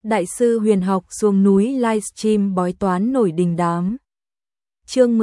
Đại sư huyền học xuống núi livestream bói toán nổi đình đám. Chương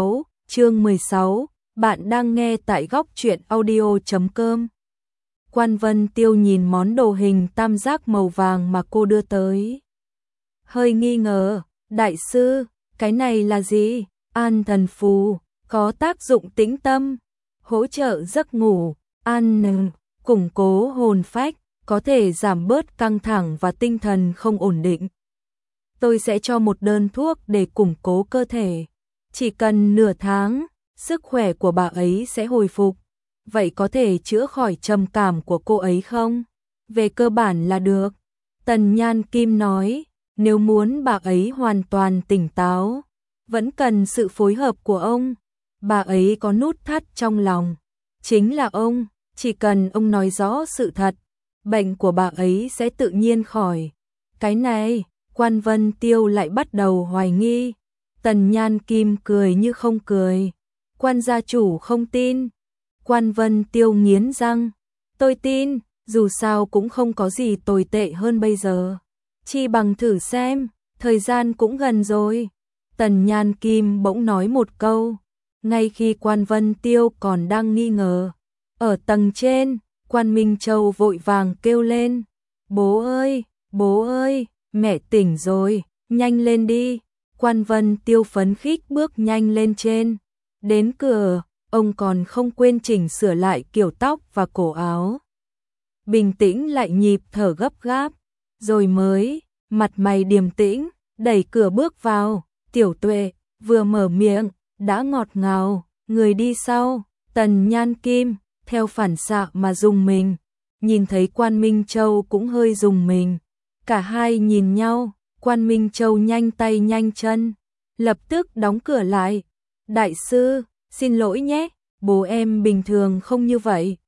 16, bạn đang nghe tại góc truyện audio.com. Quan Vân Tiêu nhìn món đồ hình tam giác màu vàng mà cô đưa tới. Hơi nghi ngờ, đại sư, cái này là gì? An thần phù, có tác dụng tĩnh tâm, hỗ trợ giấc ngủ, củng cố hồn phách, có thể giảm bớt căng thẳng và tinh thần không ổn định. Tôi sẽ cho một đơn thuốc để củng cố cơ thể. Chỉ cần nửa tháng, sức khỏe của bà ấy sẽ hồi phục. Vậy có thể chữa khỏi trầm cảm của cô ấy không? Về cơ bản là được. Tần Nhan Kim nói, nếu muốn bà ấy hoàn toàn tỉnh táo, vẫn cần sự phối hợp của ông. Bà ấy có nút thắt trong lòng. Chính là ông, chỉ cần ông nói rõ sự thật, bệnh của bà ấy sẽ tự nhiên khỏi. Cái này, Quan Vân Tiêu lại bắt đầu hoài nghi. Tần Nhan Kim cười như không cười. Quan gia chủ không tin. Quan Vân Tiêu nghiến răng. Tôi tin, dù sao cũng không có gì tồi tệ hơn bây giờ. Chi bằng thử xem, thời gian cũng gần rồi. Tần Nhan Kim bỗng nói một câu. Ngay khi Quan Vân Tiêu còn đang nghi ngờ. Ở tầng trên, Quan Minh Châu vội vàng kêu lên. Bố ơi, mẹ tỉnh rồi, nhanh lên đi. Quan Vân Tiêu phấn khích bước nhanh lên trên. Đến cửa, ông còn không quên chỉnh sửa lại kiểu tóc và cổ áo. Bình tĩnh lại nhịp thở gấp gáp, rồi mới, mặt mày điềm tĩnh, đẩy cửa bước vào. Tiểu Tuệ, vừa mở miệng, đã ngọt ngào, người đi sau. Tần Nhan Kim, theo phản xạ mà rùng mình. Nhìn thấy Quan Minh Châu cũng hơi rùng mình. Cả hai nhìn nhau, Quan Minh Châu nhanh tay nhanh chân, lập tức đóng cửa lại. Đại sư, xin lỗi nhé, bố em bình thường không như vậy.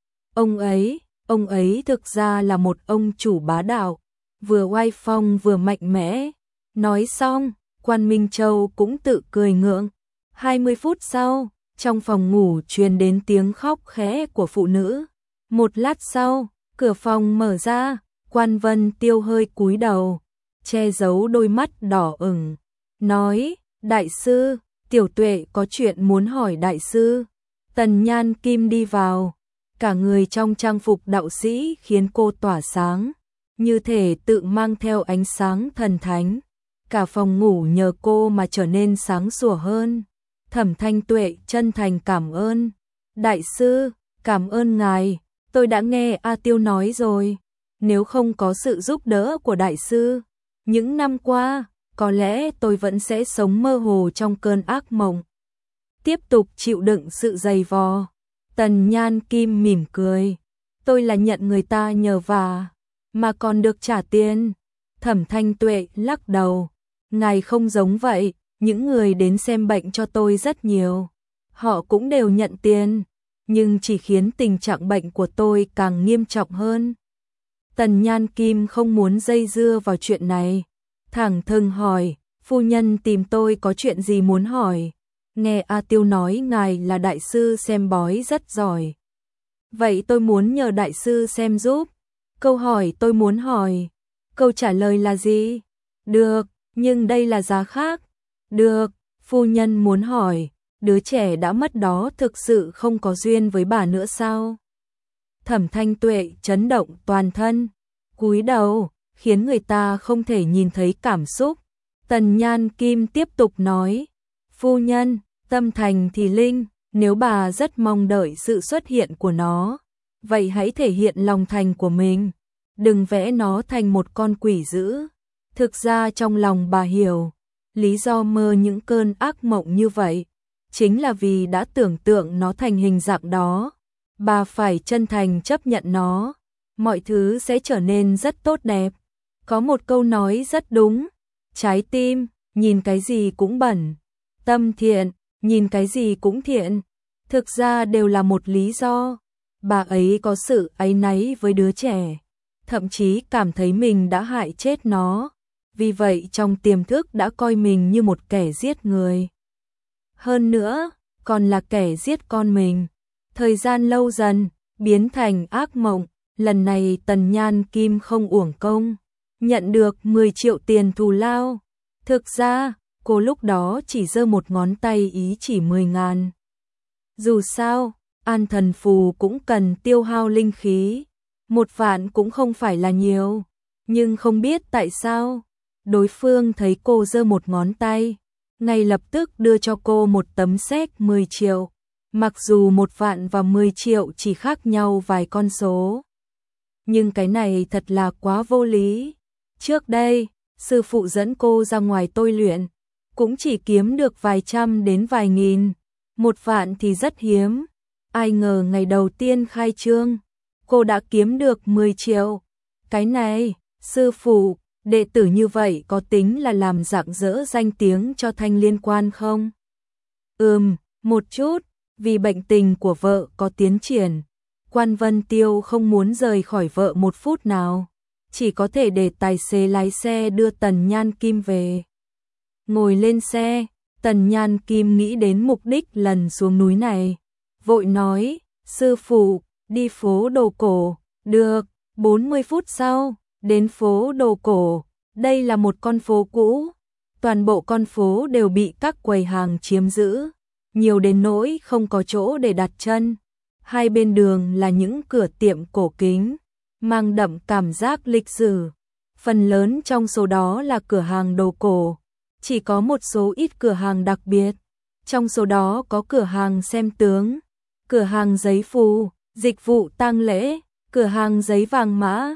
Ông ấy thực ra là một ông chủ bá đạo, vừa oai phong vừa mạnh mẽ. Nói xong, Quan Minh Châu cũng tự cười ngượng. 20 phút sau, trong phòng ngủ truyền đến tiếng khóc khẽ của phụ nữ. Một lát sau, cửa phòng mở ra, Quan Vân Tiêu hơi cúi đầu, che giấu đôi mắt đỏ ửng, nói, đại sư, Tiểu Tuệ có chuyện muốn hỏi đại sư. Tần Nhan Kim đi vào, cả người trong trang phục đạo sĩ khiến cô tỏa sáng, như thể tự mang theo ánh sáng thần thánh. Cả phòng ngủ nhờ cô mà trở nên sáng sủa hơn. Thẩm Thanh Tuệ chân thành cảm ơn. Đại sư, cảm ơn ngài, tôi đã nghe A Tiêu nói rồi. Nếu không có sự giúp đỡ của đại sư, những năm qua, có lẽ tôi vẫn sẽ sống mơ hồ trong cơn ác mộng. Tiếp tục chịu đựng sự dày vò. Tần Nhan Kim mỉm cười. Tôi là nhận người ta nhờ vả, mà còn được trả tiền. Thẩm Thanh Tuệ lắc đầu. Ngài không giống vậy, những người đến xem bệnh cho tôi rất nhiều. Họ cũng đều nhận tiền, nhưng chỉ khiến tình trạng bệnh của tôi càng nghiêm trọng hơn. Tần Nhan Kim không muốn dây dưa vào chuyện này. Thẳng thừng hỏi, phu nhân tìm tôi có chuyện gì muốn hỏi? Nghe A Tiêu nói ngài là đại sư xem bói rất giỏi. Vậy tôi muốn nhờ đại sư xem giúp. Câu hỏi tôi muốn hỏi. Câu trả lời là gì? Được, nhưng đây là giá khác. Được, phu nhân muốn hỏi, đứa trẻ đã mất đó thực sự không có duyên với bà nữa sao? Thẩm Thanh Tuệ chấn động toàn thân, cúi đầu, khiến người ta không thể nhìn thấy cảm xúc. Tần Nhan Kim tiếp tục nói, phu nhân, tâm thành thì linh, nếu bà rất mong đợi sự xuất hiện của nó, vậy hãy thể hiện lòng thành của mình, đừng vẽ nó thành một con quỷ dữ. Thực ra trong lòng bà hiểu, lý do mơ những cơn ác mộng như vậy, chính là vì đã tưởng tượng nó thành hình dạng đó. Bà phải chân thành chấp nhận nó, mọi thứ sẽ trở nên rất tốt đẹp. Có một câu nói rất đúng, trái tim, nhìn cái gì cũng bẩn, tâm thiện, nhìn cái gì cũng thiện. Thực ra đều là một lý do. Bà ấy có sự áy náy với đứa trẻ, thậm chí cảm thấy mình đã hại chết nó. Vì vậy trong tiềm thức đã coi mình như một kẻ giết người. Hơn nữa, còn là kẻ giết con mình. Thời gian lâu dần, biến thành ác mộng. Lần này Tần Nhan Kim không uổng công. nhận được 10 triệu tiền thù lao. Thực ra, cô lúc đó chỉ giơ một ngón tay ý chỉ 10.000. Dù sao, an thần phù cũng cần tiêu hao linh khí. 1 vạn cũng không phải là nhiều. Nhưng không biết tại sao, đối phương thấy cô giơ một ngón tay, ngay lập tức đưa cho cô một tấm séc 10 triệu. Mặc dù 1 vạn và 10 triệu chỉ khác nhau vài con số. Nhưng cái này thật là quá vô lý. Trước đây, sư phụ dẫn cô ra ngoài tôi luyện, cũng chỉ kiếm được vài trăm đến vài nghìn. 1 vạn thì rất hiếm. Ai ngờ ngày đầu tiên khai trương, cô đã kiếm được 10 triệu. Cái này, sư phụ, đệ tử như vậy có tính là làm rạng rỡ danh tiếng cho Thanh Liên Quan không? Một chút, vì bệnh tình của vợ có tiến triển. Quan Vân Tiêu không muốn rời khỏi vợ 1 phút nào, chỉ có thể để tài xế lái xe đưa Tần Nhan Kim về. Ngồi lên xe, Tần Nhan Kim nghĩ đến mục đích lần xuống núi này. Vội nói, sư phụ, đi phố đồ cổ, được, 40 phút sau, đến phố đồ cổ. Đây là một con phố cũ, toàn bộ con phố đều bị các quầy hàng chiếm giữ, nhiều đến nỗi không có chỗ để đặt chân. Hai bên đường là những cửa tiệm cổ kính, mang đậm cảm giác lịch sử. Phần lớn trong số đó là cửa hàng đồ cổ, chỉ có một số ít cửa hàng đặc biệt. Trong số đó có cửa hàng xem tướng, cửa hàng giấy phù, dịch vụ tang lễ, cửa hàng giấy vàng mã,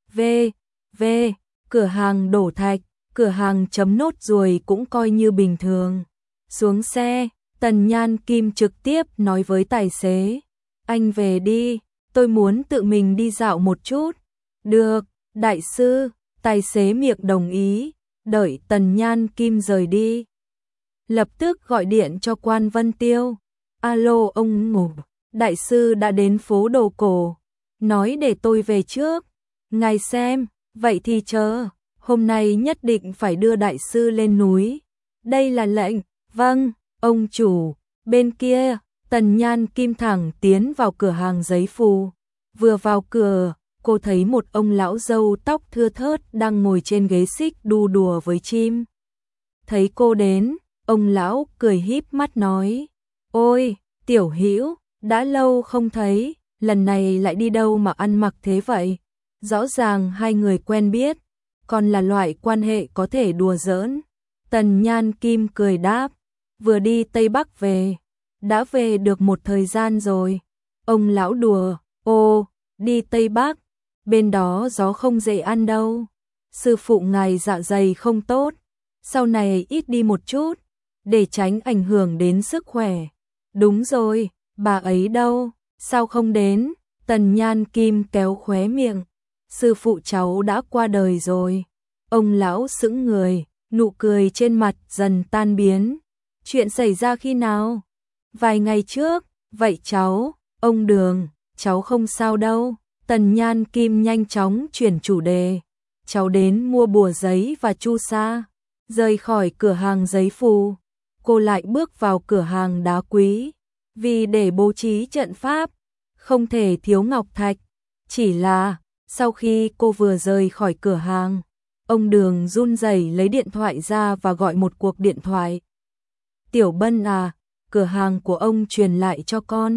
cửa hàng đổ thạch, cửa hàng chấm nốt ruồi cũng coi như bình thường. Xuống xe, Tần Nhan Kim trực tiếp nói với tài xế, anh về đi, tôi muốn tự mình đi dạo một chút. Được, đại sư, tài xế miệng đồng ý, đợi Tần Nhan Kim rời đi. Lập tức gọi điện cho Quan Vân Tiêu. Alo ông ngủ, đại sư đã đến phố đồ cổ, nói để tôi về trước. Ngài xem, vậy thì chờ, hôm nay nhất định phải đưa đại sư lên núi. Đây là lệnh, vâng, ông chủ. Bên kia, Tần Nhan Kim thẳng tiến vào cửa hàng giấy phù. Vừa vào cửa, cô thấy một ông lão râu tóc thưa thớt đang ngồi trên ghế xích đu đùa với chim. Thấy cô đến, ông lão cười híp mắt nói, ôi, tiểu hữu, đã lâu không thấy, lần này lại đi đâu mà ăn mặc thế vậy? Rõ ràng hai người quen biết, còn là loại quan hệ có thể đùa giỡn. Tần Nhan Kim cười đáp, vừa đi Tây Bắc về, đã về được một thời gian rồi. Ông lão đùa, ô, đi Tây Bắc, bên đó gió không dễ ăn đâu. Sư phụ ngài dạ dày không tốt, sau này ít đi một chút, để tránh ảnh hưởng đến sức khỏe. Đúng rồi, bà ấy đâu, sao không đến? Tần Nhan Kim kéo khóe miệng, sư phụ cháu đã qua đời rồi. Ông lão sững người, nụ cười trên mặt dần tan biến. Chuyện xảy ra khi nào? Vài ngày trước, vậy cháu, ông Đường, cháu không sao đâu. Tần Nhan Kim nhanh chóng chuyển chủ đề. Cháu đến mua bùa giấy và chu sa. Rời khỏi cửa hàng giấy phù, cô lại bước vào cửa hàng đá quý. Vì để bố trí trận pháp, không thể thiếu ngọc thạch. Chỉ là, sau khi cô vừa rời khỏi cửa hàng, ông Đường run rẩy lấy điện thoại ra và gọi một cuộc điện thoại. Tiểu Bân à, cửa hàng của ông truyền lại cho con.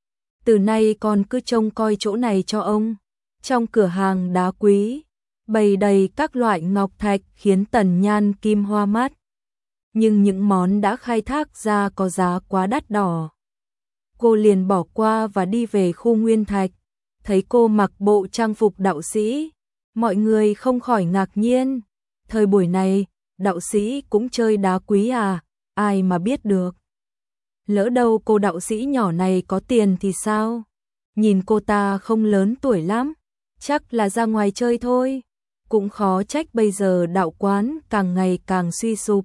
Từ nay con cứ trông coi chỗ này cho ông. Trong cửa hàng đá quý, bày đầy các loại ngọc thạch khiến Tần Nhan Kim hoa mắt. Nhưng những món đã khai thác ra có giá quá đắt đỏ. Cô liền bỏ qua và đi về khu nguyên thạch. Thấy cô mặc bộ trang phục đạo sĩ, mọi người không khỏi ngạc nhiên. Thời buổi này, đạo sĩ cũng chơi đá quý à, ai mà biết được. Lỡ đâu cô đạo sĩ nhỏ này có tiền thì sao? Nhìn cô ta không lớn tuổi lắm, chắc là ra ngoài chơi thôi. Cũng khó trách bây giờ đạo quán càng ngày càng suy sụp.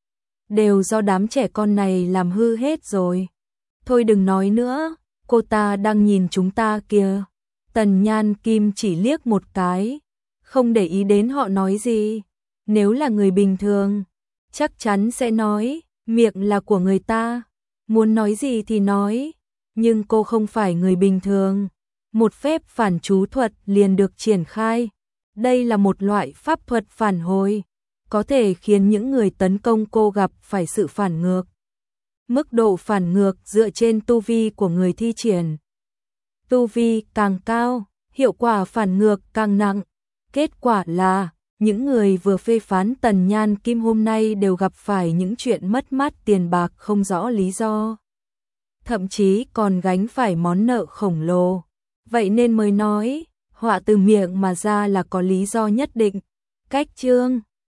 Đều do đám trẻ con này làm hư hết rồi. Thôi đừng nói nữa, cô ta đang nhìn chúng ta kìa. Tần Nhan Kim chỉ liếc một cái, không để ý đến họ nói gì. Nếu là người bình thường, chắc chắn sẽ nói, miệng là của người ta, muốn nói gì thì nói. Nhưng cô không phải người bình thường. Một phép phản chú thuật liền được triển khai. Đây là một loại pháp thuật phản hồi, có thể khiến những người tấn công cô gặp phải sự phản ngược. Mức độ phản ngược dựa trên tu vi của người thi triển. Tu vi càng cao, hiệu quả phản ngược càng nặng. Kết quả là, những người vừa phê phán Tần Nhan Kim hôm nay đều gặp phải những chuyện mất mát tiền bạc không rõ lý do. Thậm chí còn gánh phải món nợ khổng lồ. Vậy nên mới nói, họa từ miệng mà ra là có lý do nhất định. Cách chương